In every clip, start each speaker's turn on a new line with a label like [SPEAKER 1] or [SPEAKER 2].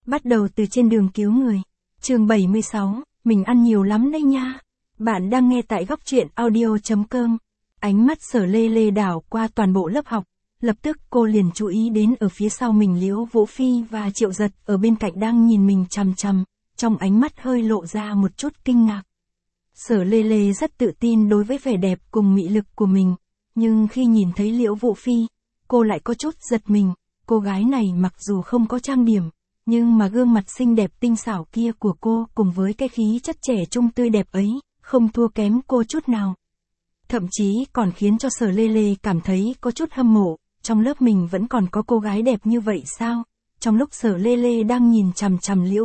[SPEAKER 1] Bắt đầu từ trên đường cứu người. Chương 76, mình ăn nhiều lắm đấy nha. Bạn đang nghe tại góc truyện audio.com. Ánh mắt Sở Lê Lê đảo qua toàn bộ lớp học. Lập tức cô liền chú ý đến ở phía sau mình Liễu Vũ Phi và Triệu Giật ở bên cạnh đang nhìn mình chằm chằm, trong ánh mắt hơi lộ ra một chút kinh ngạc. Sở Lê Lê rất tự tin đối với vẻ đẹp cùng mị lực của mình, nhưng khi nhìn thấy Liễu Vũ Phi, cô lại có chút giật mình. Cô gái này mặc dù không có trang điểm, nhưng mà gương mặt xinh đẹp tinh xảo kia của cô cùng với cái khí chất trẻ trung tươi đẹp ấy, không thua kém cô chút nào. Thậm chí còn khiến cho Sở Lê Lê cảm thấy có chút hâm mộ, trong lớp mình vẫn còn có cô gái đẹp như vậy sao? Trong lúc Sở Lê Lê đang nhìn chằm chằm Liễu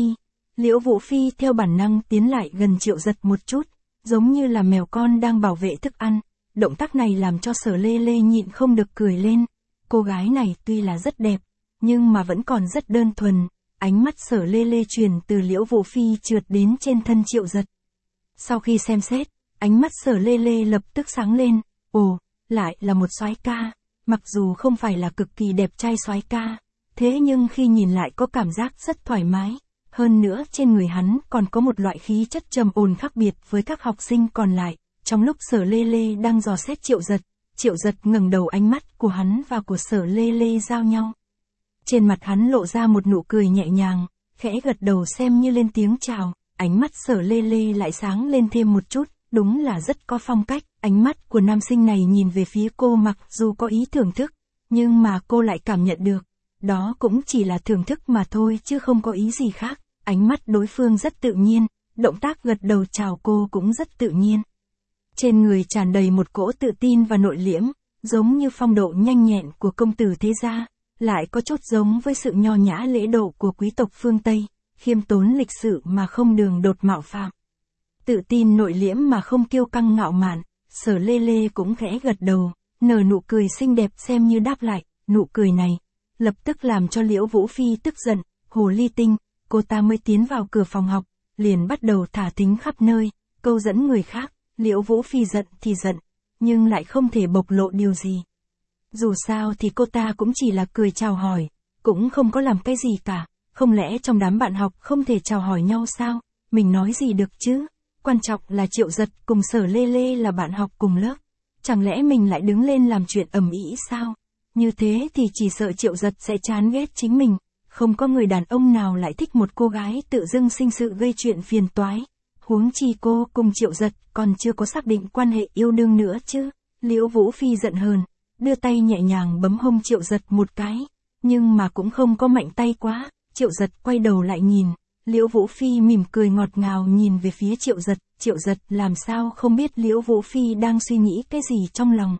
[SPEAKER 1] Vũ Phi theo bản năng tiến lại gần Triệu Giật một chút, giống như là mèo con đang bảo vệ thức ăn. Động tác này làm cho Sở Lê Lê nhịn không được cười lên. Cô gái này tuy là rất đẹp, nhưng mà vẫn còn rất đơn thuần. Ánh mắt Sở Lê Lê truyền từ Liễu Vũ Phi trượt đến trên thân Triệu Giật. Sau khi xem xét, ánh mắt Sở Lê Lê lập tức sáng lên. Ồ, lại là một soái ca. Mặc dù không phải là cực kỳ đẹp trai soái ca, thế nhưng khi nhìn lại có cảm giác rất thoải mái. Hơn nữa trên người hắn còn có một loại khí chất trầm ổn khác biệt với các học sinh còn lại. Trong lúc Sở Lê Lê đang dò xét Triệu Giật ngẩng đầu, ánh mắt của hắn và của Sở Lê Lê giao nhau. Trên mặt hắn lộ ra một nụ cười nhẹ nhàng, khẽ gật đầu xem như lên tiếng chào. Ánh mắt Sở Lê Lê lại sáng lên thêm một chút, đúng là rất có phong cách. Ánh mắt của nam sinh này nhìn về phía cô mặc dù có ý thưởng thức, nhưng mà cô lại cảm nhận được, đó cũng chỉ là thưởng thức mà thôi chứ không có ý gì khác. Ánh mắt đối phương rất tự nhiên, động tác gật đầu chào cô cũng rất tự nhiên. Trên người tràn đầy một cỗ tự tin và nội liễm, giống như phong độ nhanh nhẹn của công tử thế gia, lại có chút giống với sự nho nhã lễ độ của quý tộc phương Tây, khiêm tốn lịch sự mà không đường đột mạo phạm. Tự tin nội liễm mà không kiêu căng ngạo mạn, Sở Lê Lê cũng khẽ gật đầu, nở nụ cười xinh đẹp xem như đáp lại. Nụ cười này lập tức làm cho Liễu Vũ Phi tức giận. Hồ ly tinh, cô ta mới tiến vào cửa phòng học, liền bắt đầu thả thính khắp nơi, câu dẫn người khác. Liễu Vũ Phi giận thì giận, nhưng lại không thể bộc lộ điều gì. Dù sao thì cô ta cũng chỉ là cười chào hỏi, cũng không có làm cái gì cả. Không lẽ trong đám bạn học không thể chào hỏi nhau sao? Mình nói gì được chứ? Quan trọng là Triệu Giật cùng Sở Lê Lê là bạn học cùng lớp. Chẳng lẽ mình lại đứng lên làm chuyện ầm ĩ sao? Như thế thì chỉ sợ Triệu Giật sẽ chán ghét chính mình. Không có người đàn ông nào lại thích một cô gái tự dưng sinh sự gây chuyện phiền toái. Huống chi cô cùng Triệu Giật còn chưa có xác định quan hệ yêu đương nữa chứ. Liễu Vũ Phi giận hờn, đưa tay nhẹ nhàng bấm hông Triệu Giật một cái, nhưng mà cũng không có mạnh tay quá. Triệu Giật quay đầu lại nhìn, Liễu Vũ Phi mỉm cười ngọt ngào nhìn về phía Triệu Giật. Triệu Giật làm sao không biết Liễu Vũ Phi đang suy nghĩ cái gì trong lòng.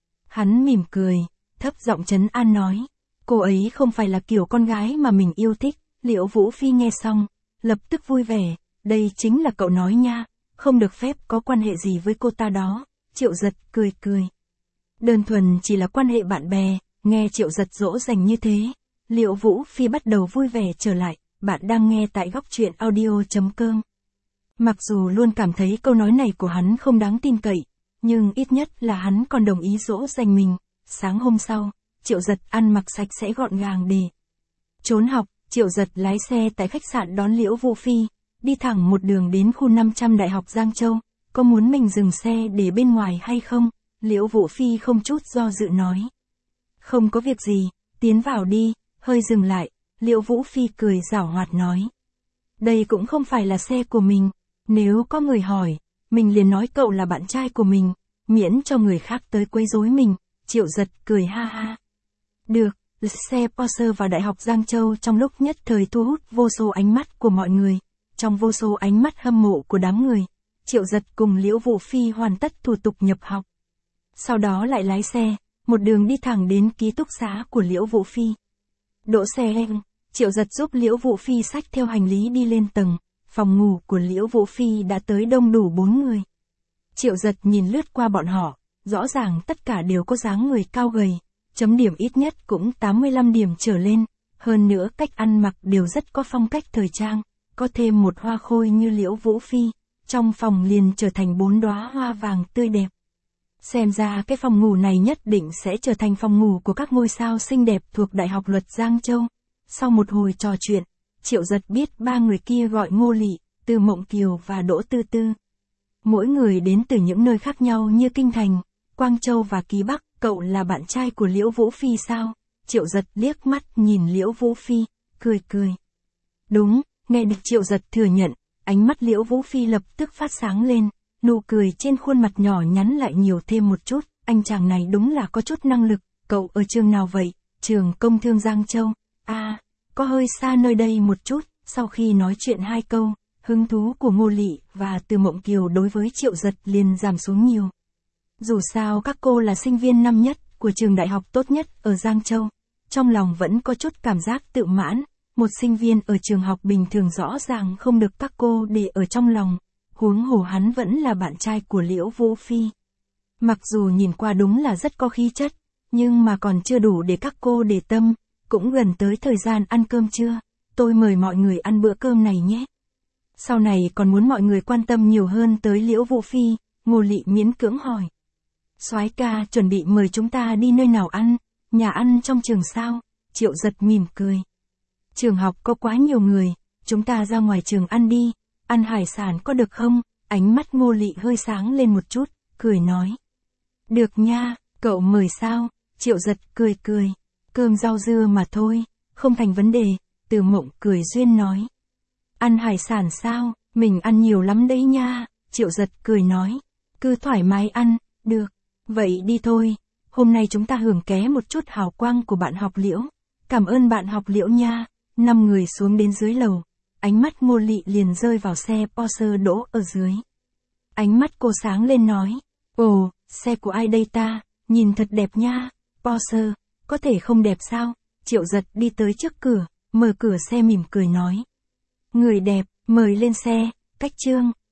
[SPEAKER 1] Hắn mỉm cười, thấp giọng trấn an nói, cô ấy không phải là kiểu con gái mà mình yêu thích. Liễu Vũ Phi nghe xong, lập tức vui vẻ, đây chính là cậu nói nha, không được phép có quan hệ gì với cô ta đó. Triệu Giật cười cười. Đơn thuần chỉ là quan hệ bạn bè. Nghe Triệu Giật dỗ dành như thế, Liễu Vũ Phi bắt đầu vui vẻ trở lại. Bạn đang nghe tại góc truyện audio.com. Mặc dù luôn cảm thấy câu nói này của hắn không đáng tin cậy, nhưng ít nhất là hắn còn đồng ý dỗ dành mình. Sáng hôm sau, Triệu Giật ăn mặc sạch sẽ gọn gàng để trốn học. Triệu Giật lái xe tại khách sạn đón Liễu Vũ Phi, đi thẳng một đường đến khu 500 Đại học Giang Châu. Có muốn mình dừng xe để bên ngoài hay không? Liễu Vũ Phi không chút do dự nói. Không có việc gì, tiến vào đi. Hơi dừng lại, Liễu Vũ Phi cười giảo hoạt nói. Đây cũng không phải là xe của mình. Nếu có người hỏi, mình liền nói cậu là bạn trai của mình, miễn cho người khác tới quấy rối mình. Triệu Giật cười ha ha. Được, xe Porsche vào Đại học Giang Châu trong lúc nhất thời thu hút vô số ánh mắt của mọi người. Trong vô số ánh mắt hâm mộ của đám người, Triệu Giật cùng Liễu Vũ Phi hoàn tất thủ tục nhập học. Sau đó lại lái xe, một đường đi thẳng đến ký túc xá của Liễu Vũ Phi. Đỗ xe, Triệu Giật giúp Liễu Vũ Phi xách theo hành lý đi lên tầng. Phòng ngủ của Liễu Vũ Phi đã tới đông đủ 4 người. Triệu Giật nhìn lướt qua bọn họ, rõ ràng tất cả đều có dáng người cao gầy, chấm điểm ít nhất cũng 85 điểm trở lên, hơn nữa cách ăn mặc đều rất có phong cách thời trang, có thêm một hoa khôi như Liễu Vũ Phi, trong phòng liền trở thành 4 đóa hoa vàng tươi đẹp. Xem ra cái phòng ngủ này nhất định sẽ trở thành phòng ngủ của các ngôi sao xinh đẹp thuộc Đại học Luật Giang Châu. Sau một hồi trò chuyện, Triệu Giật biết ba người kia gọi Ngô Lị, Từ Mộng Kiều và Đỗ Tư Tư. Mỗi người đến từ những nơi khác nhau như Kinh Thành, Quang Châu và Ký Bắc. Cậu là bạn trai của Liễu Vũ Phi sao? Triệu Giật liếc mắt nhìn Liễu Vũ Phi, cười cười. Đúng, nghe được Triệu Giật thừa nhận, ánh mắt Liễu Vũ Phi lập tức phát sáng lên, nụ cười trên khuôn mặt nhỏ nhắn lại nhiều thêm một chút. Anh chàng này đúng là có chút năng lực. Cậu ở trường nào vậy? Trường Công Thương Giang Châu. À, có hơi xa nơi đây một chút. Sau khi nói chuyện hai câu, hứng thú của Ngô Lị và Từ Mộng Kiều đối với Triệu Giật liền giảm xuống nhiều. Dù sao các cô là sinh viên năm nhất của trường đại học tốt nhất ở Giang Châu. Trong lòng vẫn có chút cảm giác tự mãn. Một sinh viên ở trường học bình thường rõ ràng không được các cô để ở trong lòng. Huống hồ hắn vẫn là bạn trai của Liễu Vũ Phi. Mặc dù nhìn qua đúng là rất có khí chất, nhưng mà còn chưa đủ để các cô để tâm. Cũng gần tới thời gian ăn cơm trưa, tôi mời mọi người ăn bữa cơm này nhé. Sau này còn muốn mọi người quan tâm nhiều hơn tới Liễu Vũ Phi, Ngô Lị miễn cưỡng hỏi. Soái ca chuẩn bị mời chúng ta đi nơi nào ăn, nhà ăn trong trường sao? Triệu Giật mỉm cười. Trường học có quá nhiều người, chúng ta ra ngoài trường ăn đi, ăn hải sản có được không? Ánh mắt Ngô Lị hơi sáng lên một chút, cười nói. Được nha, cậu mời sao? Triệu Giật cười cười. Cơm rau dưa mà thôi, không thành vấn đề. Từ Mộng cười duyên nói. Ăn hải sản sao? Mình ăn nhiều lắm đấy nha. Triệu Giật cười nói. Cứ thoải mái ăn, được. Vậy đi thôi, hôm nay chúng ta hưởng ké một chút hào quang của bạn học Liễu. Cảm ơn bạn học Liễu nha. 5 người xuống đến dưới lầu. Ánh mắt Ngô Lị liền rơi vào xe Porsche đỗ ở dưới. Ánh mắt cô sáng lên nói. Ồ, xe của ai đây ta? Nhìn thật đẹp nha. Porsche, có thể không đẹp sao? Triệu Giật đi tới trước cửa, mở cửa xe mỉm cười nói. Người đẹp, mời lên xe. Cách Trương.